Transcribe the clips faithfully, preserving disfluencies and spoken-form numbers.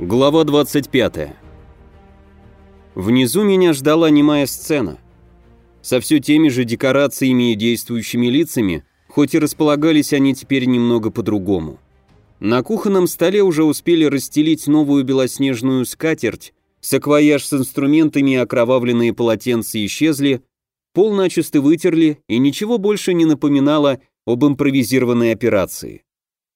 Глава двадцать пятая. Внизу меня ждала немая сцена. Со все теми же декорациями и действующими лицами, хоть и располагались они теперь немного по-другому. На кухонном столе уже успели расстелить новую белоснежную скатерть, саквояж с инструментами и окровавленные полотенца исчезли, пол начисто вытерли, и ничего больше не напоминало об импровизированной операции.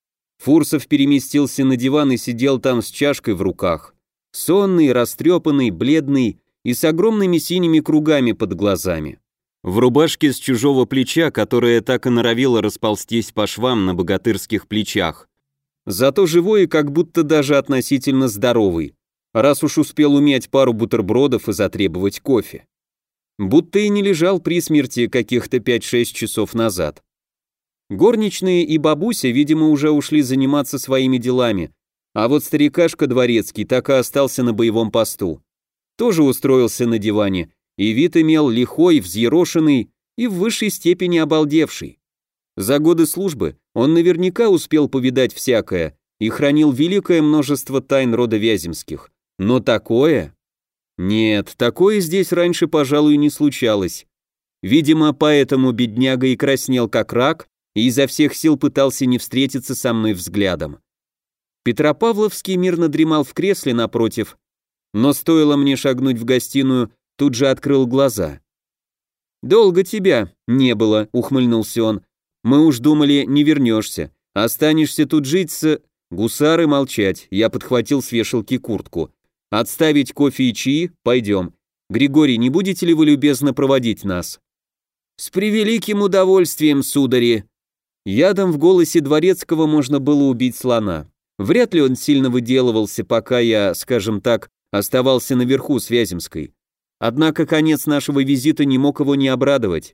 Фурсов переместился на диван и сидел там с чашкой в руках. Сонный, растрепанный, бледный и с огромными синими кругами под глазами. В рубашке с чужого плеча, которая так и норовила расползтись по швам на богатырских плечах. Зато живой и как будто даже относительно здоровый, раз уж успел умять пару бутербродов и затребовать кофе. Будто и не лежал при смерти каких-то пять-шесть часов назад. Горничные и бабуся, видимо, уже ушли заниматься своими делами, а вот старикашка Дворецкий так и остался на боевом посту. Тоже устроился на диване, и вид имел лихой, взъерошенный и в высшей степени обалдевший. За годы службы он наверняка успел повидать всякое и хранил великое множество тайн рода Вяземских. Но такое... Нет, такое здесь раньше, пожалуй, не случалось. Видимо, поэтому бедняга и краснел как рак, и изо всех сил пытался не встретиться со мной взглядом. Петропавловский мирно дремал в кресле напротив, но стоило мне шагнуть в гостиную, тут же открыл глаза. «Долго тебя не было», — ухмыльнулся он. «Мы уж думали, не вернешься. Останешься тут жить с...» «Гусары молчать», — я подхватил с вешалки куртку. «Отставить кофе и чаи? Пойдем. Григорий, не будете ли вы любезно проводить нас?» «С превеликим удовольствием, судари». Ядом в голосе Дворецкого можно было убить слона. Вряд ли он сильно выделывался, пока я, скажем так, оставался наверху с Вяземской. Однако конец нашего визита не мог его не обрадовать.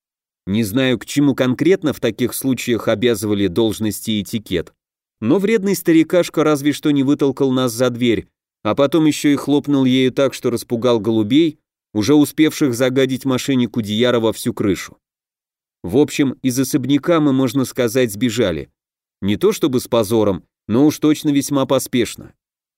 Не знаю, к чему конкретно в таких случаях обязывали должности и этикет, но вредный старикашка разве что не вытолкал нас за дверь, а потом еще и хлопнул ею так, что распугал голубей, уже успевших загадить машине Кудеяра во всю крышу. В общем, из особняка мы, можно сказать, сбежали. Не то чтобы с позором, но уж точно весьма поспешно.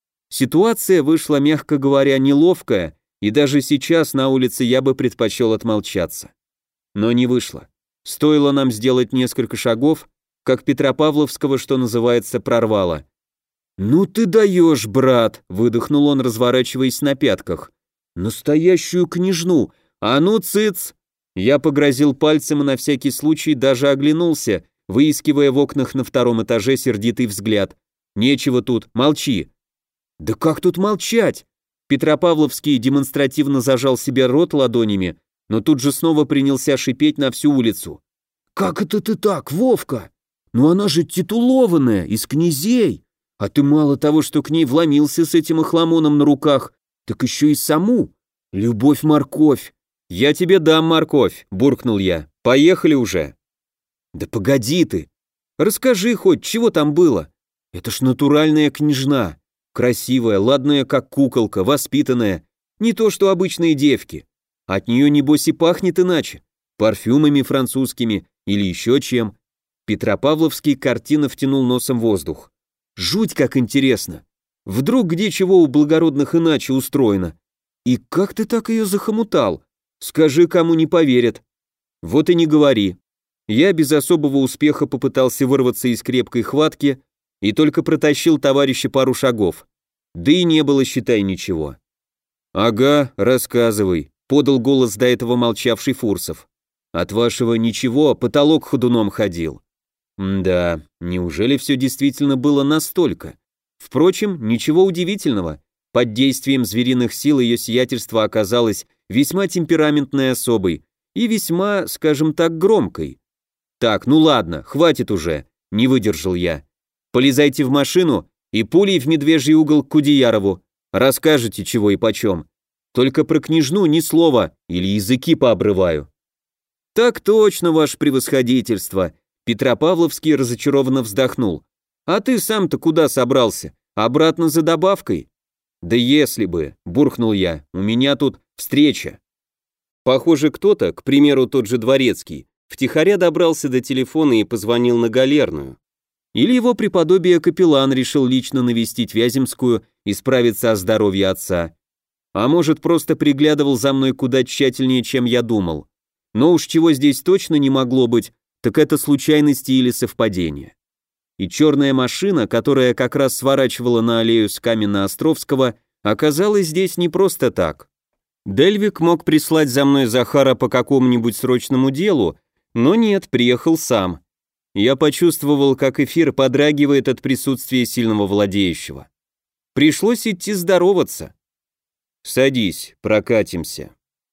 Ситуация вышла, мягко говоря, неловкая, и даже сейчас на улице я бы предпочел отмолчаться. Но не вышло. Стоило нам сделать несколько шагов, как Петропавловского, что называется, прорвало. «Ну ты даешь, брат!» — выдохнул он, разворачиваясь на пятках. «Настоящую княжну! А ну, цыц!» Я погрозил пальцем и на всякий случай даже оглянулся, выискивая в окнах на втором этаже сердитый взгляд. «Нечего тут, молчи!» «Да как тут молчать?» Петропавловский демонстративно зажал себе рот ладонями, но тут же снова принялся шипеть на всю улицу. «Как это ты так, Вовка? Ну она же титулованная, из князей! А ты мало того, что к ней вломился с этим охламоном на руках, так еще и саму! Любовь-морковь!» «Я тебе дам морковь», — буркнул я. «Поехали уже». «Да погоди ты! Расскажи хоть, чего там было? Это ж натуральная княжна. Красивая, ладная как куколка, воспитанная. Не то что обычные девки. От нее, небось, и пахнет иначе. Парфюмами французскими или еще чем». Петропавловский картинно втянул носом воздух. «Жуть как интересно. Вдруг где чего у благородных иначе устроено? И как ты так ее захомутал? Скажи, кому не поверят». «Вот и не говори». Я без особого успеха попытался вырваться из крепкой хватки и только протащил товарища пару шагов. Да и не было, считай, ничего. «Ага, рассказывай», — подал голос до этого молчавший Фурсов. «От вашего ничего потолок ходуном ходил». Да, неужели все действительно было настолько? Впрочем, ничего удивительного. Под действием звериных сил ее сиятельство оказалось весьма темпераментной особой и весьма, скажем так, громкой. «Так, ну ладно, хватит уже», — не выдержал я. «Полезайте в машину и пулей в медвежий угол к Кудеярову. Расскажете, чего и почем. Только про княжну ни слова, или языки пообрываю». «Так точно, ваше превосходительство», — Петропавловский разочарованно вздохнул. «А ты сам-то куда собрался? Обратно за добавкой?» «Да если бы», — буркнул я, — «у меня тут встреча». Похоже, кто-то, к примеру, тот же Дворецкий, втихаря добрался до телефона и позвонил на галерную. Или его преподобие капеллан решил лично навестить Вяземскую и справиться о здоровье отца. А может, просто приглядывал за мной куда тщательнее, чем я думал. Но уж чего здесь точно не могло быть, так это случайности или совпадения. И черная машина, которая как раз сворачивала на аллею с Каменно-Островского, оказалась здесь не просто так. Дельвик мог прислать за мной Захара по какому-нибудь срочному делу, но нет, приехал сам. Я почувствовал, как эфир подрагивает от присутствия сильного владеющего. Пришлось идти здороваться. «Садись, прокатимся».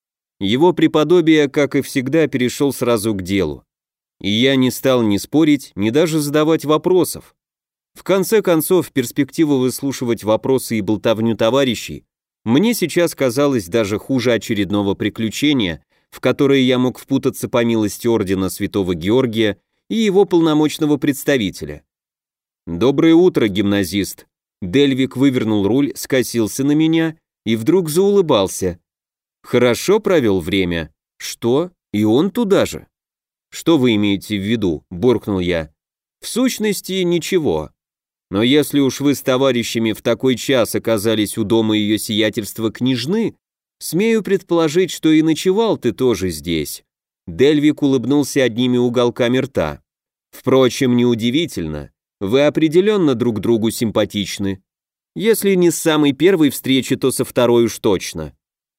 Его преподобие, как и всегда, перешел сразу к делу. И я не стал ни спорить, ни даже задавать вопросов. В конце концов, перспектива выслушивать вопросы и болтовню товарищей мне сейчас казалась даже хуже очередного приключения, в которое я мог впутаться по милости ордена Святого Георгия и его полномочного представителя. «Доброе утро, гимназист». Дельвик вывернул руль, скосился на меня и вдруг заулыбался. «Хорошо провел время?» «Что? И он туда же?» «Что вы имеете в виду?» – буркнул я. «В сущности, ничего. Но если уж вы с товарищами в такой час оказались у дома ее сиятельства княжны, смею предположить, что и ночевал ты тоже здесь». Дельвик улыбнулся одними уголками рта. «Впрочем, неудивительно. Вы определенно друг другу симпатичны. Если не с самой первой встречи, то со второй уж точно».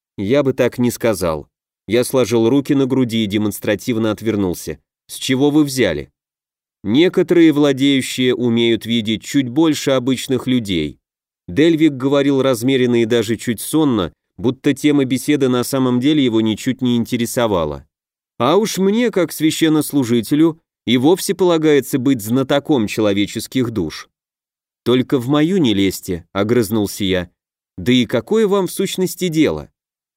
Я бы так не сказал. Я сложил руки на груди и демонстративно отвернулся. «С чего вы взяли?» «Некоторые владеющие умеют видеть чуть больше обычных людей». Дельвик говорил размеренно и даже чуть сонно, будто тема беседы на самом деле его ничуть не интересовала. А уж мне, как священнослужителю, и вовсе полагается быть знатоком человеческих душ. «Только в мою не лезьте», — огрызнулся я. «Да и какое вам в сущности дело?»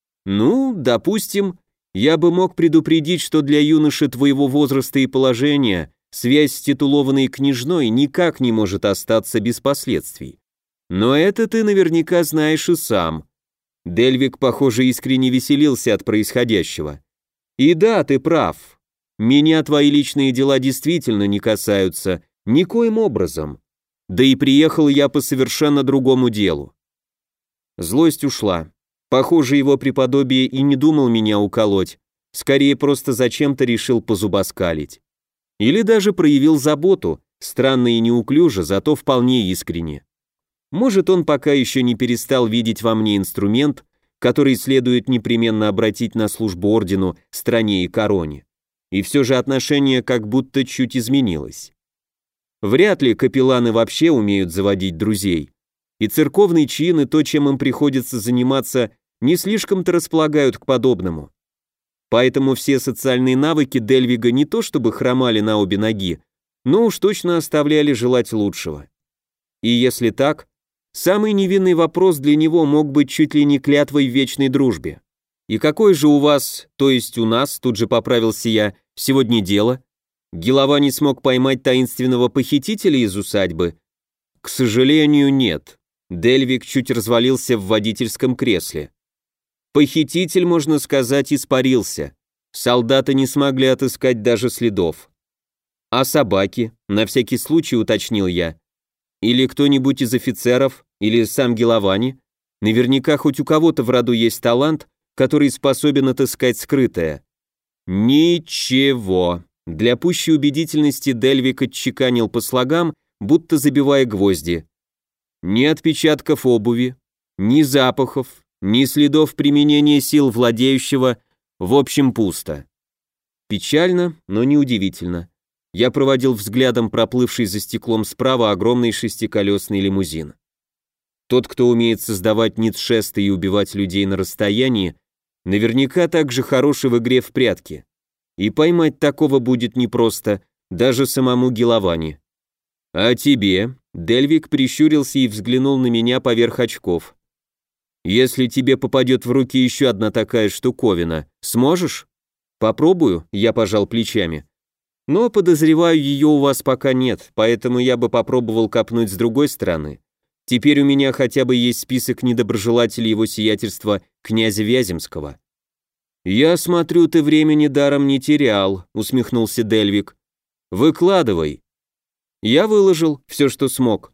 «Ну, допустим, я бы мог предупредить, что для юноши твоего возраста и положения связь с титулованной княжной никак не может остаться без последствий. Но это ты наверняка знаешь и сам». Дельвик, похоже, искренне веселился от происходящего. «И да, ты прав. Меня твои личные дела действительно не касаются, никоим образом. Да и приехал я по совершенно другому делу». Злость ушла. Похоже, его преподобие и не думал меня уколоть, скорее просто зачем-то решил позубоскалить. Или даже проявил заботу, странно и неуклюже, зато вполне искренне. Может, он пока еще не перестал видеть во мне инструмент, который следует непременно обратить на службу ордену, стране и короне. И все же отношение как будто чуть изменилось. Вряд ли капелланы вообще умеют заводить друзей. И церковный чин, и то, чем им приходится заниматься, не слишком-то располагают к подобному. Поэтому все социальные навыки Дельвига не то чтобы хромали на обе ноги, но уж точно оставляли желать лучшего. И если так, самый невинный вопрос для него мог быть чуть ли не клятвой в вечной дружбе. «И какое же у вас, то есть у нас, тут же поправился я, сегодня дело? Гилова не смог поймать таинственного похитителя из усадьбы?» «К сожалению, нет». Дельвик чуть развалился в водительском кресле. Похититель, можно сказать, испарился. Солдаты не смогли отыскать даже следов. «А собаки?» — на всякий случай уточнил я. «Или кто-нибудь из офицеров, или сам Гиловани? Наверняка хоть у кого-то в роду есть талант, который способен отыскать скрытое». «Ничего». Для пущей убедительности Дельвик отчеканил по слогам, будто забивая гвозди. «Ни отпечатков обуви, ни запахов, ни следов применения сил владеющего, в общем, пусто». Печально, но неудивительно. Я проводил взглядом проплывший за стеклом справа огромный шестиколесный лимузин. Тот, кто умеет создавать ницшесты и убивать людей на расстоянии, наверняка также хороший в игре в прятки. И поймать такого будет непросто, даже самому Гиловани. «А тебе?» — Дельвик прищурился и взглянул на меня поверх очков. «Если тебе попадет в руки еще одна такая штуковина, сможешь?» «Попробую», — я пожал плечами. «Но, подозреваю, ее у вас пока нет, поэтому я бы попробовал копнуть с другой стороны. Теперь у меня хотя бы есть список недоброжелателей его сиятельства князя Вяземского». «Я смотрю, ты времени даром не терял», — усмехнулся Дельвик. «Выкладывай». Я выложил все, что смог.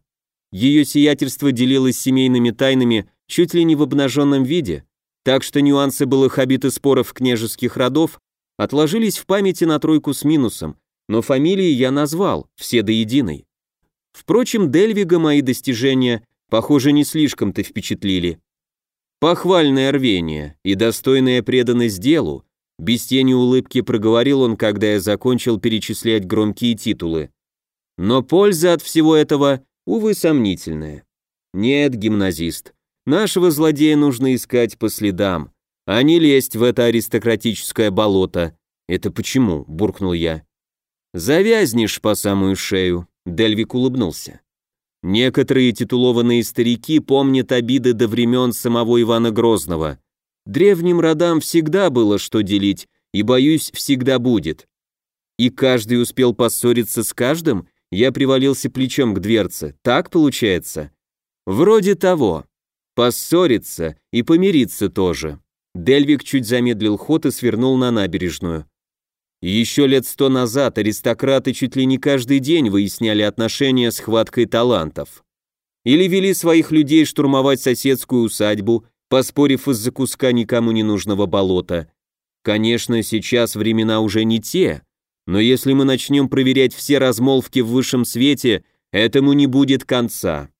Ее сиятельство делилось семейными тайнами чуть ли не в обнаженном виде, так что нюансы былых обид и споров княжеских родов отложились в памяти на тройку с минусом, но фамилии я назвал, все до единой. Впрочем, Дельвига мои достижения, похоже, не слишком-то впечатлили. Похвальное рвение и достойная преданность делу, без тени улыбки проговорил он, когда я закончил перечислять громкие титулы. Но польза от всего этого, увы, сомнительная. Нет, гимназист, нашего злодея нужно искать по следам, а не лезть в это аристократическое болото. Это почему? Буркнул я. Завязнешь по самую шею, Дельвик улыбнулся. Некоторые титулованные старики помнят обиды до времен самого Ивана Грозного. Древним родам всегда было что делить, и, боюсь, всегда будет. И каждый успел поссориться с каждым, я привалился плечом к дверце, так получается? Вроде того. Поссориться и помириться тоже. Дельвик чуть замедлил ход и свернул на набережную. Еще лет сто назад аристократы чуть ли не каждый день выясняли отношения с хваткой талантов. Или вели своих людей штурмовать соседскую усадьбу, поспорив из-за куска никому не нужного болота. Конечно, сейчас времена уже не те, но если мы начнем проверять все размолвки в высшем свете, этому не будет конца.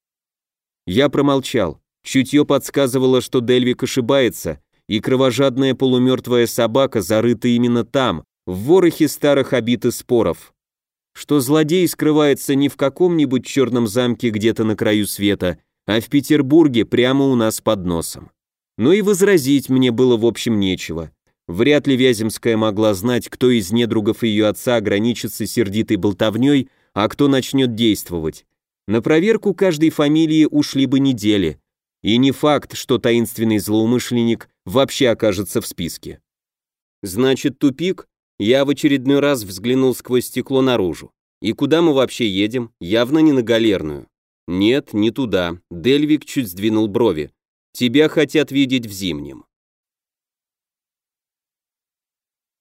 Я промолчал. Чутье подсказывало, что Дельвик ошибается, и кровожадная полумертвая собака зарыта именно там, в ворохе старых обид и споров. Что злодей скрывается не в каком-нибудь черном замке где-то на краю света, а в Петербурге прямо у нас под носом. Ну и возразить мне было в общем нечего. Вряд ли Вяземская могла знать, кто из недругов ее отца ограничится сердитой болтовней, а кто начнет действовать. На проверку каждой фамилии ушли бы недели. И не факт, что таинственный злоумышленник вообще окажется в списке. Значит, тупик? Я в очередной раз взглянул сквозь стекло наружу. И куда мы вообще едем? Явно не на Галерную. Нет, не туда. Дельвик чуть сдвинул брови. Тебя хотят видеть в Зимнем.